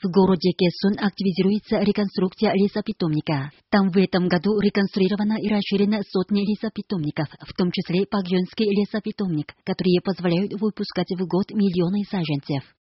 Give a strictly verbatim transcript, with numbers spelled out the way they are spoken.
В городе Кесун активизируется реконструкция лесопитомника. Там в этом году реконструировано и расширено сотни лесопитомников, в том числе Пагьонский лесопитомник, которые позволяют выпускать в год миллионы саженцев.